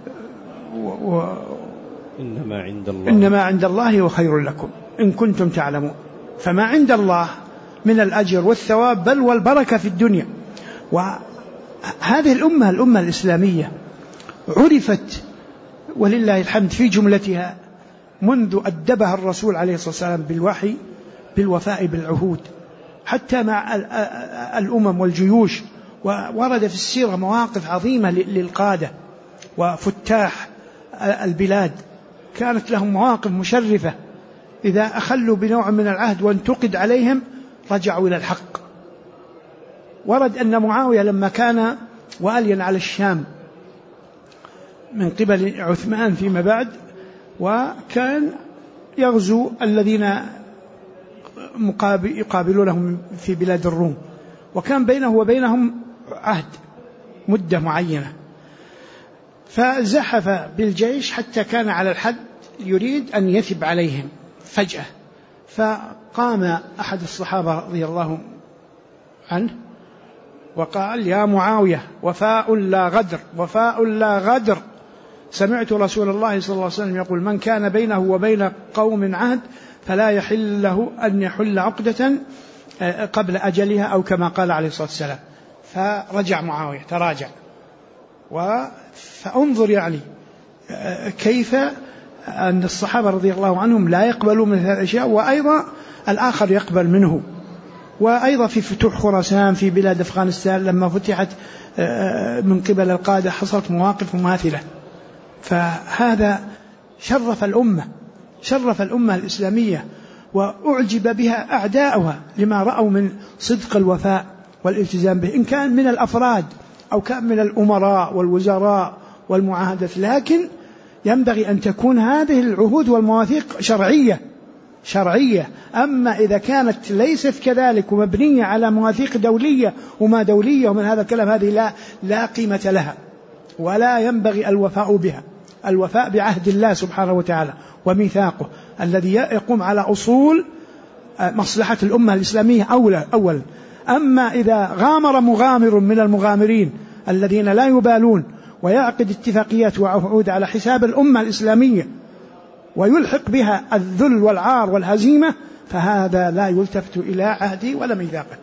إنما عند الله وخير لكم إن كنتم تعلمون. فما عند الله من الأجر والثواب بل والبركة في الدنيا. وهذه الأمة الإسلامية عرفت ولله الحمد في جملتها منذ أدبها الرسول عليه الصلاة والسلام بالوحي بالوفاء بالعهود، حتى مع الأمم والجيوش. وورد في السيرة مواقف عظيمة للقادة وفتاح البلاد، كانت لهم مواقف مشرفة، إذا أخلوا بنوع من العهد وانتقد عليهم رجعوا إلى الحق. ورد أن معاوية لما كان واليا على الشام من قبل عثمان فيما بعد، وكان يغزو الذين يقابلونهم في بلاد الروم، وكان بينه وبينهم عهد مدة معينة، فزحف بالجيش حتى كان على الحد يريد أن يثب عليهم فجأة، فقام أحد الصحابة رضي الله عنه وقال يا معاوية وفاء لا غدر، وفاء لا غدر. سمعت رسول الله صلى الله عليه وسلم يقول من كان بينه وبين قوم عهد فلا يحل له أن يحل عقدة قبل أجلها، أو كما قال عليه الصلاة والسلام. فرجع معاوية، تراجع. فانظر يعني كيف أن الصحابة رضي الله عنهم لا يقبلوا من هذه الأشياء، وأيضا الآخر يقبل منه. وأيضا في فتوح خراسان في بلاد أفغانستان لما فتحت من قبل القادة حصلت مواقف مماثلة. فهذا شرف الأمة الإسلامية، وأعجب بها أعداؤها لما رأوا من صدق الوفاء والالتزام به، إن كان من الأفراد أو كان من الأمراء والوزراء والمعاهدة. لكن ينبغي أن تكون هذه العهود والمواثيق شرعية. أما إذا كانت ليست كذلك ومبنية على مواثيق دولية وما دولية ومن هذا الكلام، هذه لا قيمة لها، ولا ينبغي الوفاء بها. الوفاء بعهد الله سبحانه وتعالى وميثاقه الذي يقوم على أصول مصلحة الأمة الإسلامية أولا. أما إذا غامر مغامر من المغامرين الذين لا يبالون ويعقد اتفاقيات وعهود على حساب الأمة الإسلامية ويلحق بها الذل والعار والهزيمة، فهذا لا يلتفت إلى عهده ولا ميثاقه،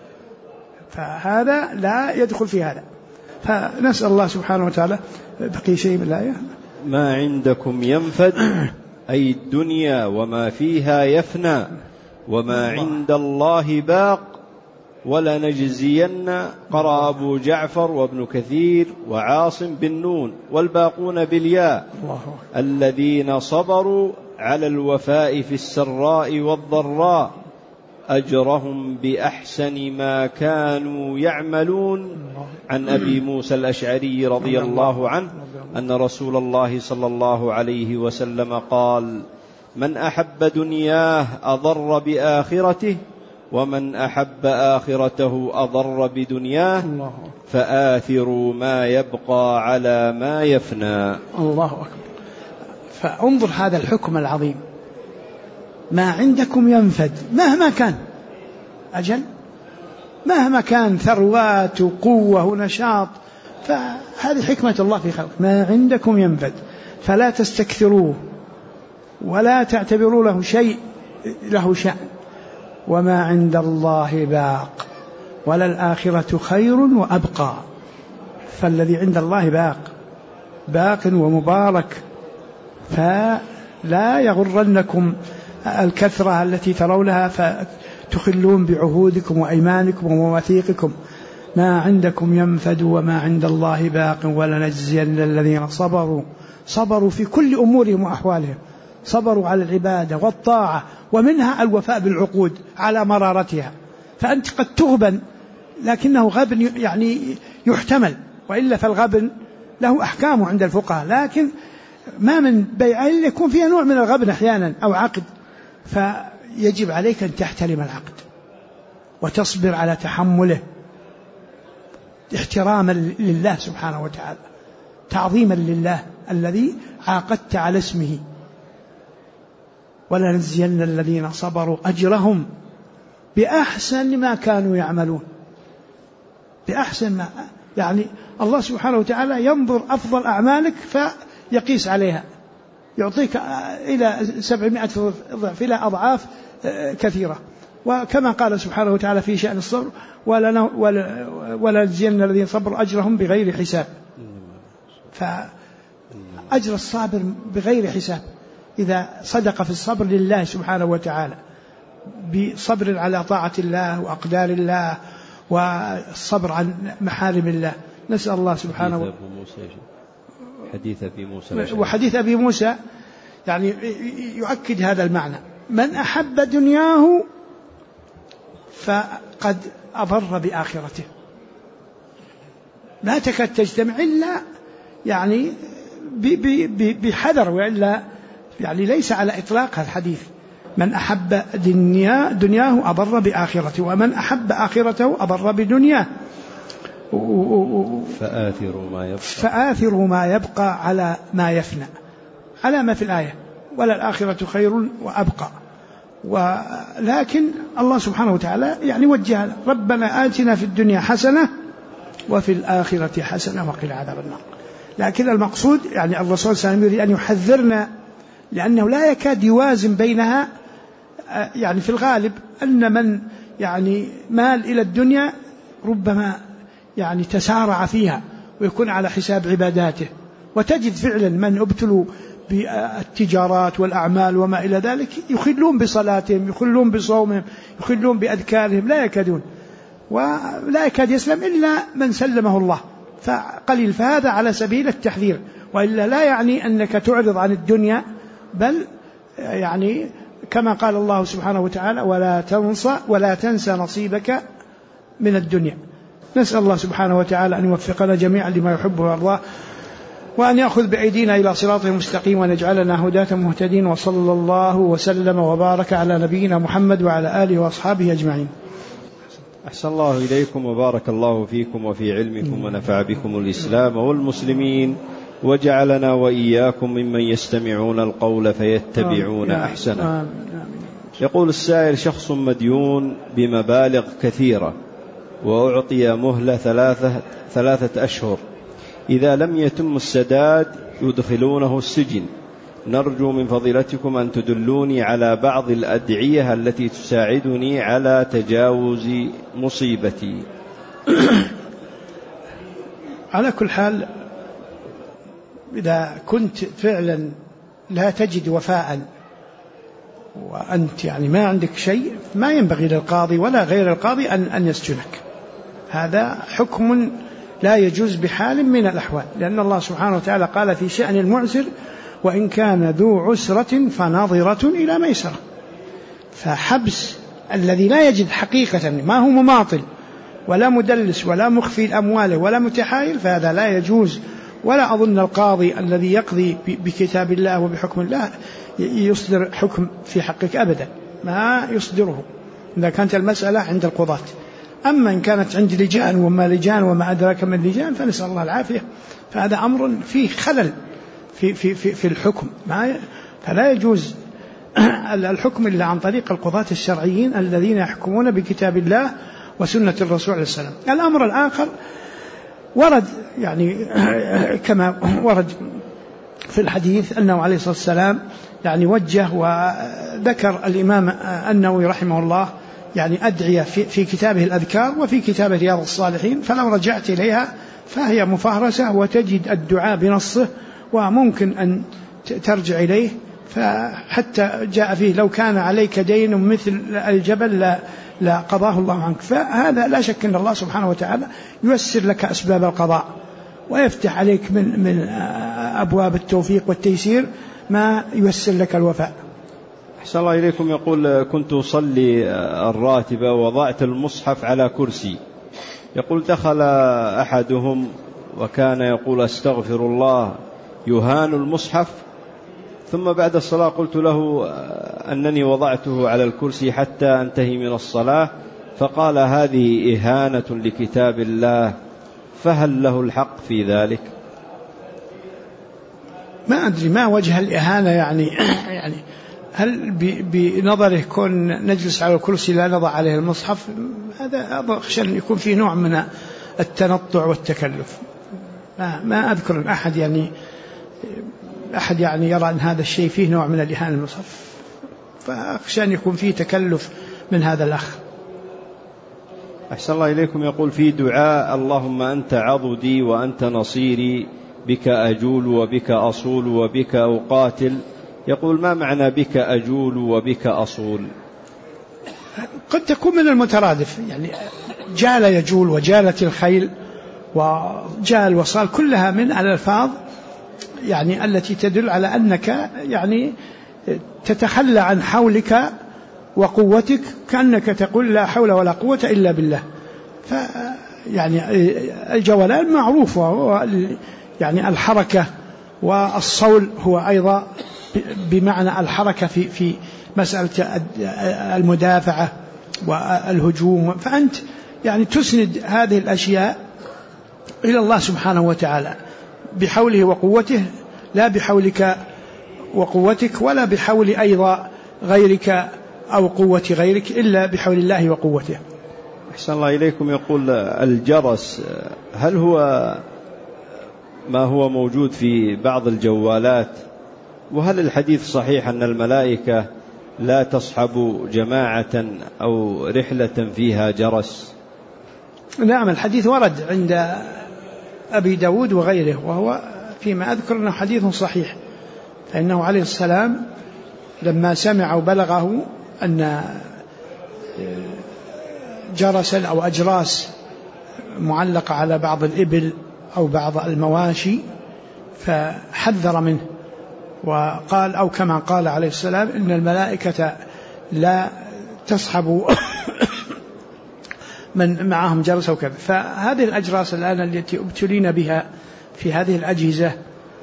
فهذا لا يدخل في هذا. فنسأل الله سبحانه وتعالى. بقي شيء من الآية؟ ما عندكم ينفد أي الدنيا وما فيها يفنى، وما عند الله باق ولنجزين. قرأ أبو جعفر وابن كثير وعاصم بالنون والباقون بالياء، الذين صبروا على الوفاء في السراء والضراء أجرهم بأحسن ما كانوا يعملون. عن أبي موسى الأشعري رضي الله عنه أن رسول الله صلى الله عليه وسلم قال: من أحب دنياه أضر بآخرته، ومن أحب آخرته أضر بدنياه، فآثروا ما يبقى على ما يفنى. الله أكبر. فانظر هذا الحكم العظيم، ما عندكم ينفد مهما كان أجل، مهما كان ثروات وقوة ونشاط، فهذه حكمة الله في خلق. ما عندكم ينفد فلا تستكثروه ولا تعتبروا له شيء له شأن، وما عند الله باق وللآخرة خير وأبقى. فالذي عند الله باق ومبارك، فلا يغرنكم الكثرة التي ترونها فتخلون بعهودكم وأيمانكم ومواثيقكم. ما عندكم ينفد وما عند الله باق ولنجزين الذين صبروا في كل أمورهم وأحوالهم، صبروا على العبادة والطاعة، ومنها الوفاء بالعقود على مرارتها. فأنت قد تغبن، لكنه غبن يعني يحتمل، وإلا فالغبن له أحكامه عند الفقهاء، لكن ما من بيع إلا يكون فيها نوع من الغبن أحيانا أو عقد، فيجب عليك أن تحترم العقد وتصبر على تحمله احتراما لله سبحانه وتعالى، تعظيما لله الذي عاقدت على اسمه. ولنجزين الذين صبروا أجرهم بأحسن ما كانوا يعملون. بأحسن ما يعني الله سبحانه وتعالى ينظر أفضل أعمالك فيقيس عليها، يعطيك إلى 700 ضعف، إلى أضعاف كثيرة. وكما قال سبحانه وتعالى في شأن الصبر: ولنجزين الذين صبروا أجرهم بغير حساب. فأجر الصابر بغير حساب إذا صدق في الصبر لله سبحانه وتعالى، بصبر على طاعة الله وأقدار الله والصبر عن محارم الله. نسأل الله سبحانه وتعالى. حديث أبي موسى وحديث أبي موسى يعني يؤكد هذا المعنى: من أحب دنياه فقد أضر بآخرته. لا تكاد تجتمع إلا يعني بحذر، وإلا يعني ليس على إطلاق الحديث. من أحب دنياه أضر بآخرته، ومن أحب آخرته أضر بدنياه. فآثروا ما يبقى على ما يفنى، على ما في الآية: وللآخرة خير وأبقى. ولكن الله سبحانه وتعالى يعني وجه: ربنا آتنا في الدنيا حسنة وفي الآخرة حسنة وقنا عذاب النار. لكن المقصود يعني الرسول صلى الله عليه وسلم يريد أن يحذرنا، لأنه لا يكاد يوازن بينها. يعني في الغالب أن من يعني مال إلى الدنيا ربما يعني تسارع فيها ويكون على حساب عباداته، وتجد فعلا من ابتلوا بالتجارات والأعمال وما إلى ذلك يخلون بصلاتهم، يخلون بصومهم، يخلون بأذكارهم، لا يكادون، ولا يكاد يسلم إلا من سلمه الله، فقليل. فهذا على سبيل التحذير، وإلا لا يعني أنك تعرض عن الدنيا، بل يعني كما قال الله سبحانه وتعالى: ولا تنسى نصيبك من الدنيا. نسأل الله سبحانه وتعالى أن يوفقنا جميعا لما يحبه ويرضاه، وأن يأخذ بأيدينا إلى صراطه المستقيم، وأن يجعلنا هداة مهتدين. وصلى الله وسلم وبارك على نبينا محمد وعلى آله وأصحابه أجمعين. أحسن الله إليكم وبارك الله فيكم وفي علمكم ونفع بكم الإسلام والمسلمين، وجعلنا وإياكم ممن يستمعون القول فيتبعون أحسنه. يقول السائل: شخص مديون بمبالغ كثيرة وأعطي مهلة 3 أشهر، إذا لم يتم السداد يدخلونه السجن. نرجو من فضيلتكم أن تدلوني على بعض الأدعية التي تساعدني على تجاوز مصيبتي. على كل حال، إذا كنت فعلا لا تجد وفاء وأنت يعني ما عندك شيء، ما ينبغي للقاضي ولا غير القاضي أن يسجنك. هذا حكم لا يجوز بحال من الأحوال، لأن الله سبحانه وتعالى قال في شأن المعسر: وإن كان ذو عسرة فناظرة إلى ميسرة. فحبس الذي لا يجد حقيقة، ما هو مماطل ولا مدلس ولا مخفي الأموال ولا متحايل، فهذا لا يجوز. ولا أظن القاضي الذي يقضي بكتاب الله وبحكم الله يصدر حكم في حقك أبدا، ما يصدره إذا كانت المسألة عند القضاة. أما إن كانت عند لجان وما أدراك من لجان، فنسأل الله العافية، فهذا أمر فيه خلل في الحكم، فلا يجوز الحكم إلا عن طريق القضاة الشرعيين الذين يحكمون بكتاب الله وسنة الرسول عليه السلام. الأمر الآخر ورد يعني كما ورد في الحديث أنه عليه الصلاة والسلام يعني وجه وذكر الإمام النووي رحمه الله يعني أدعية في كتابه الأذكار وفي كتابه رياض الصالحين، فلو رجعت إليها فهي مفهرسة وتجد الدعاء بنصه، وممكن أن ترجع إليه. فحتى جاء فيه: لو كان عليك دين مثل الجبل لا قضاه الله عنك. فهذا لا شك أن الله سبحانه وتعالى ييسر لك أسباب القضاء ويفتح عليك من أبواب التوفيق والتيسير ما ييسر لك الوفاء. أحسن الله إليكم. يقول: كنت أصلي الراتبة ووضعت المصحف على كرسي. يقول: دخل أحدهم وكان يقول: أستغفر الله، يهان المصحف. ثم بعد الصلاة قلت له أنني وضعته على الكرسي حتى أنتهي من الصلاة، فقال: هذه إهانة لكتاب الله، فهل له الحق في ذلك؟ ما أدري ما وجه الإهانة يعني هل بنظره كون نجلس على الكرسي لا نضع عليه المصحف؟ هذا أخشى أن يكون فيه نوع من التنطع والتكلف. ما أذكر أن أحد يعني يرى أن هذا الشيء فيه نوع من الإهانة المصحف، فأخشى أن يكون فيه تكلف من هذا الأخ. أحسن الله إليكم. يقول: في دعاء: اللهم أنت عضدي وأنت نصيري، بك أجول وبك أصول وبك أقاتل. يقول: ما معنى بك أجول وبك أصول؟ قد تكون من المترادف، يعني جال يجول وجالت الخيل وجال وصال، كلها من الألفاظ يعني التي تدل على أنك يعني تتخلى عن حولك وقوتك، كأنك تقول لا حول ولا قوة إلا بالله. فيعني الجولان معروف، يعني الحركة، والصول هو أيضا بمعنى الحركة في مسألة المدافعة والهجوم. فأنت يعني تسند هذه الأشياء إلى الله سبحانه وتعالى بحوله وقوته، لا بحولك وقوتك ولا بحول أيضا غيرك أو قوة غيرك، إلا بحول الله وقوته. أحسن الله إليكم. يقول الجرس هل هو ما هو موجود في بعض الجوالات؟ وهل الحديث صحيح أن الملائكة لا تصحب جماعة أو رحلة فيها جرس؟ نعم، الحديث ورد عند أبي داود وغيره، وهو فيما أذكر أنه حديث صحيح، فإنه عليه السلام لما سمع وبلغه أن جرسا أو أجراس معلقة على بعض الإبل أو بعض المواشي فحذر منه، وقال أو كما قال عليه السلام إن الملائكة لا تصحب من معهم جرس وكذا. فهذه الأجراس الآن التي ابتلين بها في هذه الأجهزة،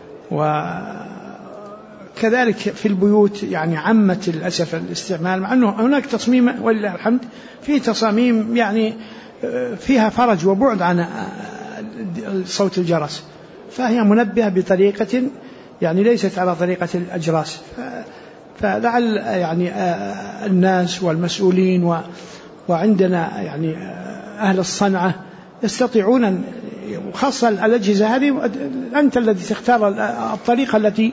وكذلك في البيوت يعني عمت للأسف الاستعمال، مع أنه هناك تصميم ولله الحمد في تصاميم يعني فيها فرج وبعد عن صوت الجرس، فهي منبهة بطريقة يعني ليست على طريقة الأجراس. فلعل يعني الناس والمسؤولين وعندنا يعني أهل الصنعة يستطيعون، وخاصة الأجهزة هذه أنت الذي تختار الطريقة التي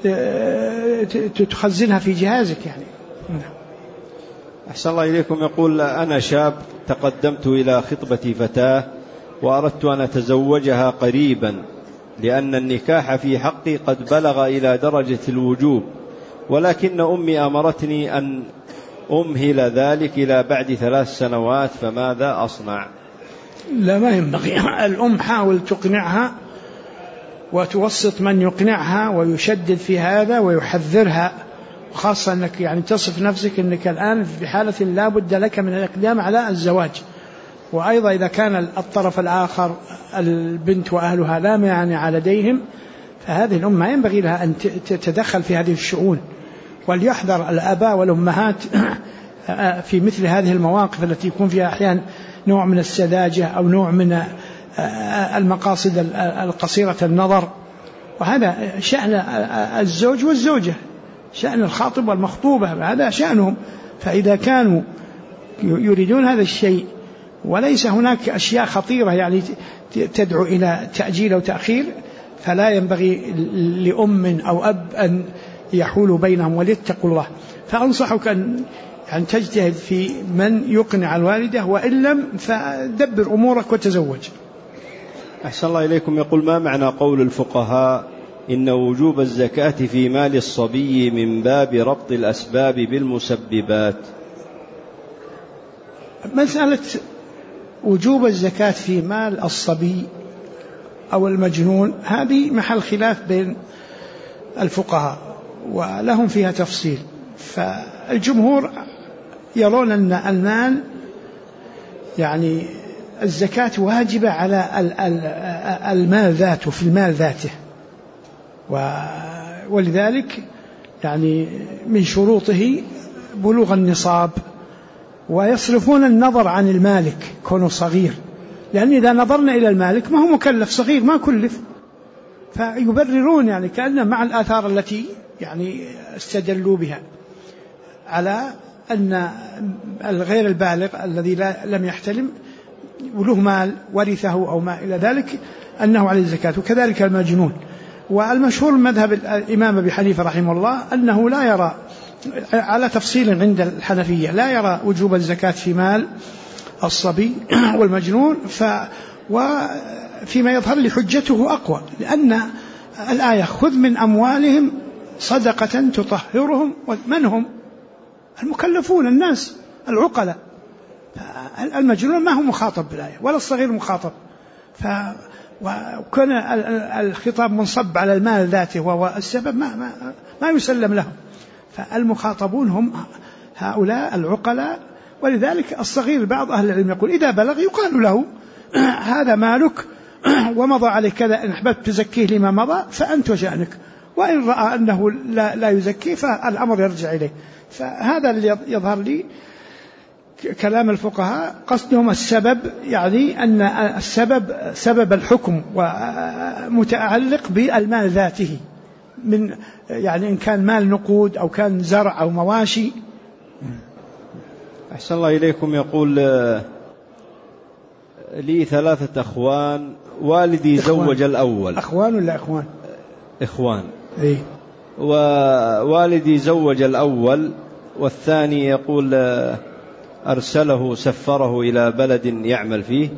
تخزنها في جهازك يعني. أحسن الله إليكم. يقول أنا شاب تقدمت إلى خطبة فتاة وأردت أن أتزوجها قريبا، لأن النكاح في حقي قد بلغ إلى درجة الوجوب، ولكن أمي أمرتني أن أمهل ذلك إلى بعد 3 سنوات، فماذا أصنع؟ لا، ما ينبغي. الأم حاول تقنعها وتوسط من يقنعها ويشدد في هذا ويحذرها، خاصة أنك يعني تصف نفسك أنك الآن في حالة لا بد لك من الإقدام على الزواج، وأيضا إذا كان الطرف الآخر البنت وأهلها لا مانع لديهم، فهذه الأم ما ينبغي لها أن تتدخل في هذه الشؤون. وليحذر الآباء والأمهات في مثل هذه المواقف التي يكون فيها أحيانا نوع من السذاجة أو نوع من المقاصد القصيرة النظر، وهذا شأن الزوج والزوجة، شأن الخاطب والمخطوبة، هذا شأنهم. فإذا كانوا يريدون هذا الشيء وليس هناك أشياء خطيرة يعني تدعو إلى تأجيل أو تأخير، فلا ينبغي لأم أو أب أن يحول بينهم، وليتقوا الله. فأنصحك أن تجتهد في من يقنع الوالدة، وإن لم فدبر أمورك وتزوج. أحسن الله إليكم. يقول ما معنى قول الفقهاء إن وجوب الزكاة في مال الصبي من باب ربط الأسباب بالمسببات؟ مسألة وجوب الزكاة في مال الصبي أو المجنون هذه محل خلاف بين الفقهاء ولهم فيها تفصيل. فالجمهور يرون أن المال يعني الزكاة واجبة على المال ذاته، في المال ذاته، ولذلك يعني من شروطه بلوغ النصاب، ويصرفون النظر عن المالك كونه صغير، لأن إذا نظرنا إلى المالك ما هو مكلف، صغير ما كلف، فيبررون يعني كأن مع الآثار التي يعني استدلوا بها على أن الغير البالغ الذي لم يحتلم وله مال ورثه أو ما إلى ذلك أنه عليه الزكاة، وكذلك المجنون. والمشهور مذهب الإمام أبي حنيفة رحمه الله أنه لا يرى، على تفصيل عند الحنفية، لا يرى وجوب الزكاة في مال الصبي والمجنون، وفيما يظهر لي حجته أقوى، لأن الآية خذ من أموالهم صدقة تطهرهم، من هم؟ المكلفون، الناس العقلاء. المجنون ما هو مخاطب بالآية ولا الصغير مخاطب، وكان الخطاب منصب على المال ذاته وهو السبب ما يسلم لهم، فالمخاطبون هم هؤلاء العقلاء. ولذلك الصغير بعض أهل العلم يقول إذا بلغ يقال له هذا مالك ومضى عليك كذا، إن أحببت تزكيه لما مضى فأنت وشأنك، وإن رأى أنه لا يزكيه فالأمر يرجع إليه. فهذا اللي يظهر لي كلام الفقهاء، قصدهم السبب، يعني أن السبب سبب الحكم ومتعلق بالمال ذاته، من يعني إن كان مال نقود أو كان زرع أو مواشي. أحسن الله إليكم. يقول لي 3 أخوان. والدي زوج الأول. أخوان ولا إخوان؟ إخوان. إيه. ووالدي زوج الأول، والثاني يقول أرسله سفره إلى بلد يعمل فيه،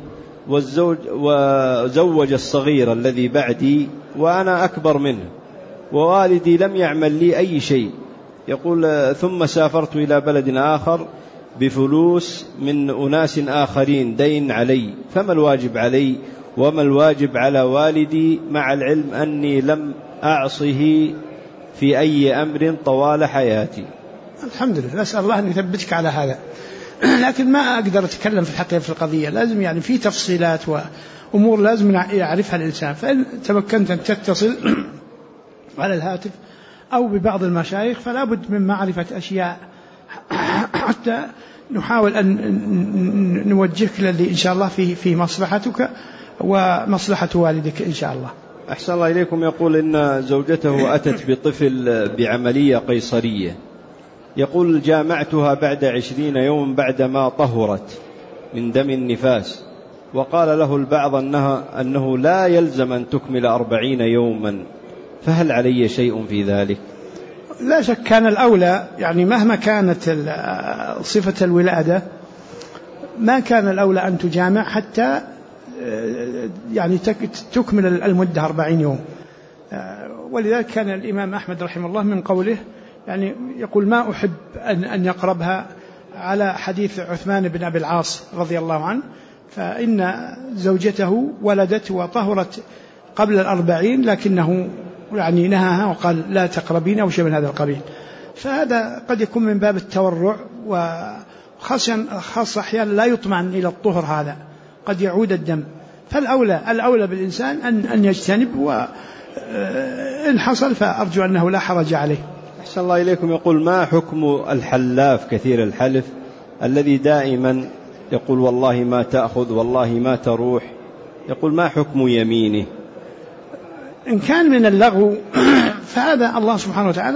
وزوج الصغير الذي بعدي وأنا أكبر منه، ووالدي لم يعمل لي أي شيء. يقول ثم سافرت إلى بلد آخر بفلوس من أناس آخرين دين علي، فما الواجب علي وما الواجب على والدي، مع العلم أني لم أعصه في أي أمر طوال حياتي؟ الحمد لله، أسأل الله أن يثبتك على هذا. لكن ما أقدر أتكلم في الحقيقة في القضية، لازم يعني في تفصيلات وأمور لازم يعرفها الإنسان. فإن تمكنت أن تتصل على الهاتف أو ببعض المشايخ فلا بد من معرفة أشياء حتى نحاول أن نوجهك للي إن شاء الله في مصلحتك ومصلحة والدك إن شاء الله. أحسن الله إليكم. يقول إن زوجته أتت بطفل بعملية قيصرية، يقول جامعتها بعد 20 يوم بعدما طهرت من دم النفاس، وقال له البعض أنه لا يلزم أن تكمل 40 يوما، فهل علي شيء في ذلك؟ لا شك كان الأولى، يعني مهما كانت صفة الولادة ما كان الأولى أن تجامع حتى يعني تكمل المدة 40 يوم. ولذلك كان الإمام أحمد رحمه الله من قوله يعني يقول ما أحب أن يقربها على حديث عثمان بن أبي العاص رضي الله عنه، فإن زوجته ولدت وطهرت قبل 40 لكنه يعني نهاها وقال لا تقربين أو شيء من هذا القبيل. فهذا قد يكون من باب التورع، وخاصة أحيانا لا يطمئن إلى الطهر، هذا قد يعود الدم. فالأولى بالإنسان أن يجتنب، وإن حصل فأرجو أنه لا حرج عليه. أحسن الله إليكم. يقول ما حكم الحلاف كثير الحلف الذي دائما يقول والله ما تأخذ والله ما تروح، يقول ما حكم يمينه؟ إن كان من اللغو فهذا الله سبحانه وتعالى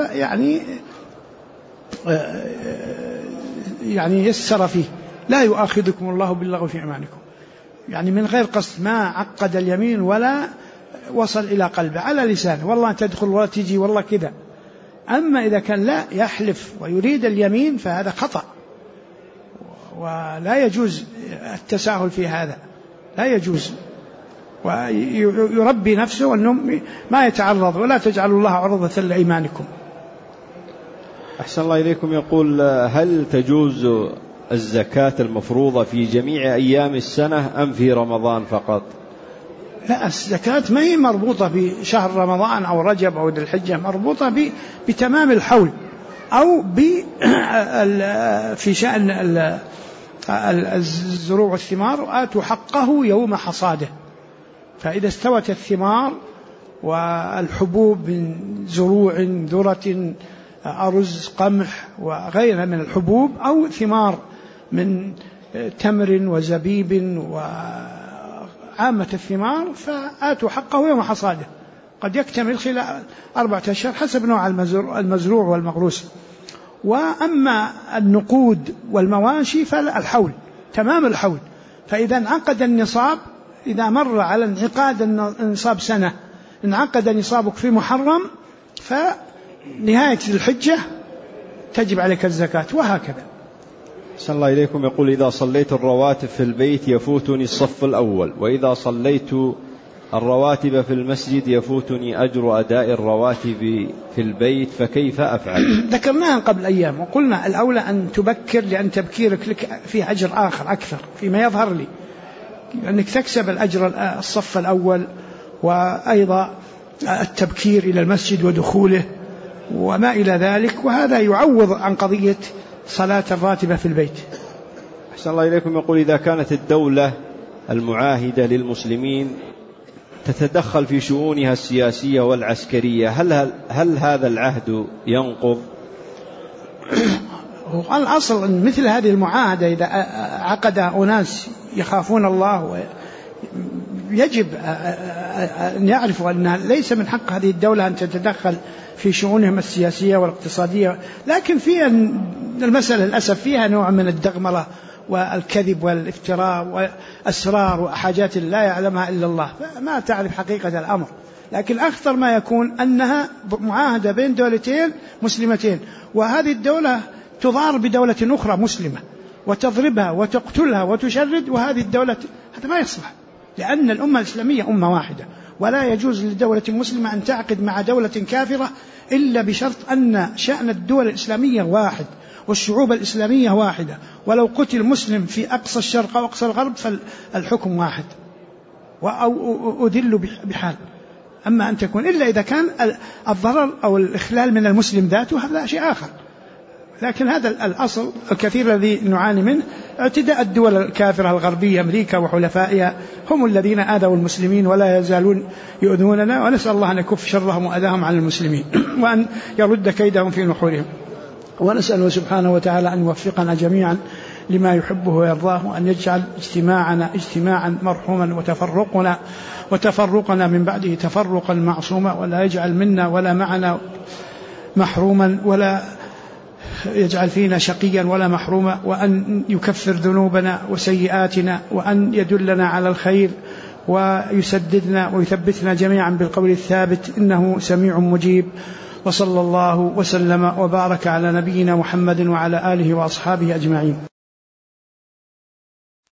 يعني يسر فيه، لا يؤاخذكم الله باللغو في أيمانكم، يعني من غير قصد، ما عقد اليمين ولا وصل إلى قلبه، على لسانه والله تدخل ولا تجي والله كذا. أما إذا كان لا يحلف ويريد اليمين فهذا خطأ، ولا يجوز التساهل في هذا، لا يجوز، ويربي نفسه أنه ما يتعرض، ولا تجعلوا الله عرضة لأيمانكم. أحسن الله إليكم. يقول هل تجوز الزكاة المفروضة في جميع أيام السنة أم في رمضان فقط؟ لا، الزكاة ما هي مربوطة بشهر رمضان أو رجب أو ذي الحجة، مربوطة بتمام الحول، أو في شأن الزروع والثمار آتوا حقه يوم حصاده. فإذا استوت الثمار والحبوب من زروع ذرة أرز قمح وغيرها من الحبوب، أو ثمار من تمر وزبيب وعامة الثمار، فآتوا حقه يوم حصاده. قد يكتمل خلال 4 أشهر حسب نوع المزروع والمغروس. وأما النقود والمواشي فالحول تمام الحول. فإذا انعقد النصاب، إذا مر على انعقاد النصاب سنة، انعقد نصابك في محرم، فنهاية الحجة تجب عليك الزكاة، وهكذا. أحسن الله إليكم. يقول إذا صليت الرواتب في البيت يفوتني الصف الأول، وإذا صليت الرواتب في المسجد يفوتني أجر أداء الرواتب في البيت، فكيف أفعل؟ ذكرناها قبل أيام وقلنا الأولى أن تبكر، لأن تبكيرك لك فيه أجر آخر أكثر فيما يظهر لي، لأنك تكسب الأجر الصف الأول، وأيضا التبكير إلى المسجد ودخوله وما إلى ذلك، وهذا يعوض عن قضية صلاة الراتبة في البيت. أحسن الله إليكم. يقول إذا كانت الدولة المعاهدة للمسلمين تتدخل في شؤونها السياسية والعسكرية، هل هذا العهد ينقض؟ الأصل أن مثل هذه المعاهدة إذا عقد أناس يخافون الله يجب أن يعرفوا أن ليس من حق هذه الدولة أن تتدخل في شؤونهم السياسية والاقتصادية، لكن في المسألة للأسف فيها نوع من الدغمرة والكذب والافتراء وأسرار وحاجات لا يعلمها إلا الله، فما تعرف حقيقة الأمر. لكن أخطر ما يكون أنها معاهدة بين دولتين مسلمتين، وهذه الدولة تضار بدولة أخرى مسلمة وتضربها وتقتلها وتشرد، وهذه الدولة هذا ما يصلح، لأن الأمة الإسلامية أمة واحدة، ولا يجوز لدولة مسلمة أن تعقد مع دولة كافرة إلا بشرط أن شأن الدول الإسلامية واحد والشعوب الإسلامية واحدة، ولو قتل مسلم في أقصى الشرق أو أقصى الغرب فالحكم واحد أو أدل بحال. أما أن تكون إلا إذا كان الضرر أو الإخلال من المسلم ذاته هذا شيء آخر. لكن هذا الأصل الكثير الذي نعاني منه اعتداء الدول الكافرة الغربية، أمريكا وحلفائها هم الذين آذوا المسلمين ولا يزالون يؤذوننا، ونسأل الله أن يكف شرهم وأذاهم عن المسلمين وأن يرد كيدهم في نحورهم. ونسأله سبحانه وتعالى أن يوفقنا جميعا لما يحبه ويرضاه، وأن يجعل اجتماعنا اجتماعا مرحوما وتفرقنا من بعده تفرقا معصوما، ولا يجعل منا ولا معنا محروما، ولا يجعل فينا شقيا ولا محروما، وأن يكفر ذنوبنا وسيئاتنا، وأن يدلنا على الخير ويسددنا ويثبتنا جميعا بالقول الثابت، إنه سميع مجيب. وصلى الله وسلم وبارك على نبينا محمد وعلى آله وأصحابه أجمعين.